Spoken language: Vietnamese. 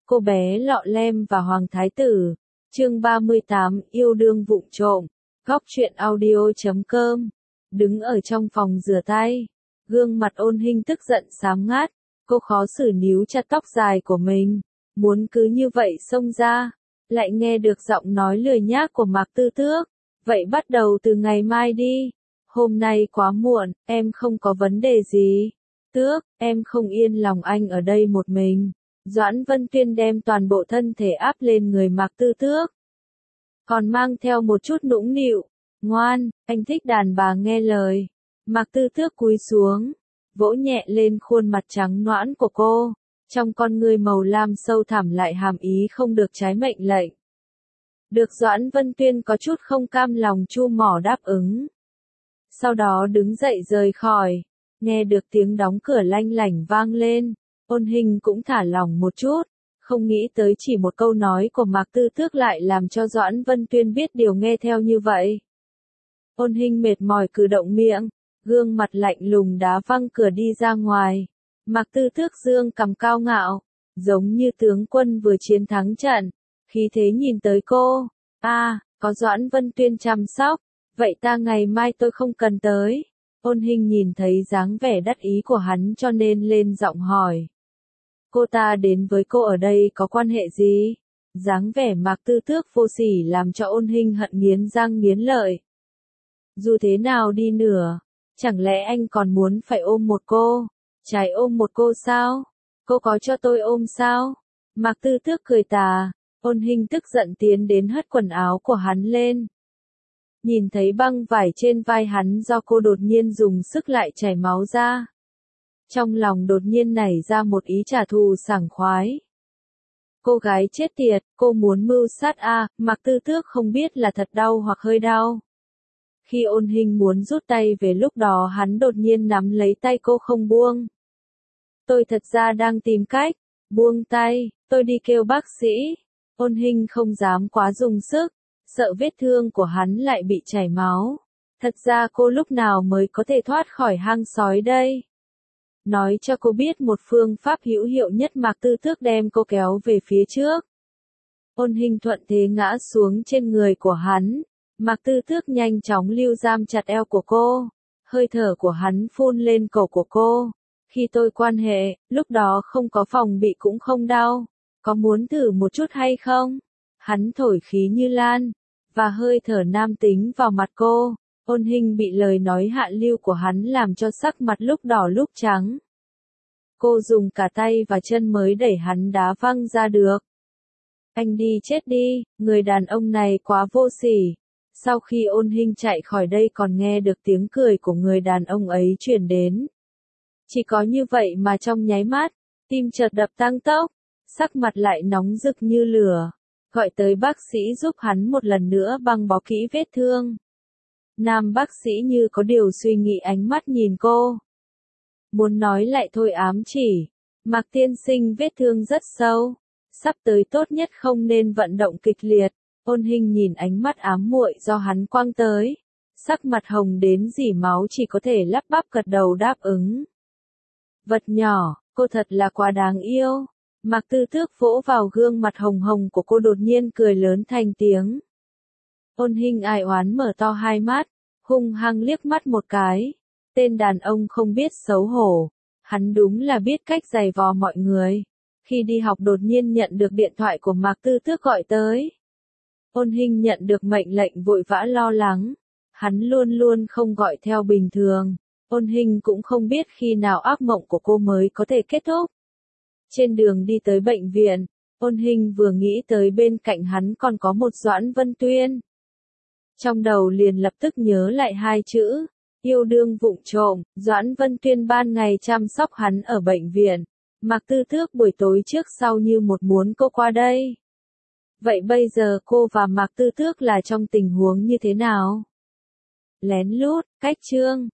Cô bé lọ lem và Hoàng Thái Tử. Chương 38, yêu đương vụng trộm. Góc truyện audio.com. Đứng ở trong phòng rửa tay, gương mặt Ôn Hinh tức giận xám ngát, cô khó xử níu chặt tóc dài của mình, muốn cứ như vậy xông ra, lại nghe được giọng nói lười nhác của Mạc Tư Tước, vậy bắt đầu từ ngày mai đi, hôm nay quá muộn, em không có vấn đề gì. Tước, em không yên lòng anh ở đây một mình. Doãn Vân Tuyên đem toàn bộ thân thể áp lên người Mạc Tư Tước, còn mang theo một chút nũng nịu. Ngoan, anh thích đàn bà nghe lời. Mạc Tư Tước cúi xuống, vỗ nhẹ lên khuôn mặt trắng nõn của cô, trong con ngươi màu lam sâu thẳm lại hàm ý không được trái mệnh lệnh. Được Doãn Vân Tuyên có chút không cam lòng chu mỏ đáp ứng. Sau đó đứng dậy rời khỏi, nghe được tiếng đóng cửa lanh lảnh vang lên, Ôn Hinh cũng thả lỏng một chút, không nghĩ tới chỉ một câu nói của Mạc Tư Tước lại làm cho Doãn Vân Tuyên biết điều nghe theo như vậy. Ôn Hinh mệt mỏi cử động miệng, gương mặt lạnh lùng đá văng cửa đi ra ngoài. Mạc Tư Tước dương cằm cao ngạo, giống như tướng quân vừa chiến thắng trận, khí thế nhìn tới cô. Có Doãn Vân Tuyên chăm sóc, vậy ta ngày mai tôi không cần tới. Ôn Hinh nhìn thấy dáng vẻ đắc ý của hắn cho nên lên giọng hỏi. Cô ta đến với cô ở đây có quan hệ gì? Dáng vẻ Mạc Tư Tước vô sỉ làm cho Ôn Hinh hận nghiến răng nghiến lợi. Dù thế nào đi nữa, chẳng lẽ anh còn muốn phải ôm một cô? Trái ôm một cô sao? Cô có cho tôi ôm sao? Mạc Tư Tước cười tà, Ôn Hinh tức giận tiến đến hất quần áo của hắn lên. Nhìn thấy băng vải trên vai hắn do cô đột nhiên dùng sức lại chảy máu ra. Trong lòng đột nhiên nảy ra một ý trả thù sảng khoái. Cô gái chết tiệt, cô muốn mưu sát Mạc Tư Tước không biết là thật đau hoặc hơi đau. Khi Ôn Hinh muốn rút tay về lúc đó hắn đột nhiên nắm lấy tay cô không buông. Tôi thật ra đang tìm cách. Buông tay, tôi đi kêu bác sĩ. Ôn Hinh không dám quá dùng sức, sợ vết thương của hắn lại bị chảy máu. Thật ra cô lúc nào mới có thể thoát khỏi hang sói đây? Nói cho cô biết một phương pháp hữu hiệu nhất. Mạc Tư Tước đem cô kéo về phía trước. Ôn Hinh thuận thế ngã xuống trên người của hắn. Mạc Tư Tước nhanh chóng lưu giam chặt eo của cô. Hơi thở của hắn phun lên cổ của cô. Khi tôi quan hệ, lúc đó không có phòng bị cũng không đau. Có muốn thử một chút hay không? Hắn thổi khí như lan, và hơi thở nam tính vào mặt cô. Ôn Hinh bị lời nói hạ lưu của hắn làm cho sắc mặt lúc đỏ lúc trắng. Cô dùng cả tay và chân mới đẩy hắn đá văng ra được. Anh đi chết đi, người đàn ông này quá vô sỉ. Sau khi Ôn Hinh chạy khỏi đây còn nghe được tiếng cười của người đàn ông ấy truyền đến. Chỉ có như vậy mà trong nháy mắt, tim chợt đập tăng tốc, sắc mặt lại nóng rực như lửa. Gọi tới bác sĩ giúp hắn một lần nữa băng bó kỹ vết thương. Nam bác sĩ như có điều suy nghĩ ánh mắt nhìn cô. Muốn nói lại thôi ám chỉ. Mạc tiên sinh vết thương rất sâu. Sắp tới tốt nhất không nên vận động kịch liệt. Ôn Hinh nhìn ánh mắt ám muội do hắn quăng tới. Sắc mặt hồng đến rỉ máu chỉ có thể lắp bắp gật đầu đáp ứng. Vật nhỏ, cô thật là quá đáng yêu. Mạc Tư Tước vỗ vào gương mặt hồng hồng của cô đột nhiên cười lớn thành tiếng. Ôn Hinh ai oán mở to hai mắt, hung hăng liếc mắt một cái. Tên đàn ông không biết xấu hổ. Hắn đúng là biết cách giày vò mọi người. Khi đi học đột nhiên nhận được điện thoại của Mạc Tư Tước gọi tới. Ôn Hinh nhận được mệnh lệnh vội vã lo lắng. Hắn luôn luôn không gọi theo bình thường. Ôn Hinh cũng không biết khi nào ác mộng của cô mới có thể kết thúc. Trên đường đi tới bệnh viện, Ôn Hinh vừa nghĩ tới bên cạnh hắn còn có một Doãn Vân Tuyên. Trong đầu liền lập tức nhớ lại hai chữ, yêu đương vụng trộm. Doãn Vân Tuyên ban ngày chăm sóc hắn ở bệnh viện. Mạc Tư Tước buổi tối trước sau như một muốn cô qua đây. Vậy bây giờ cô và Mạc Tư Tước là trong tình huống như thế nào? Lén lút, cách chương.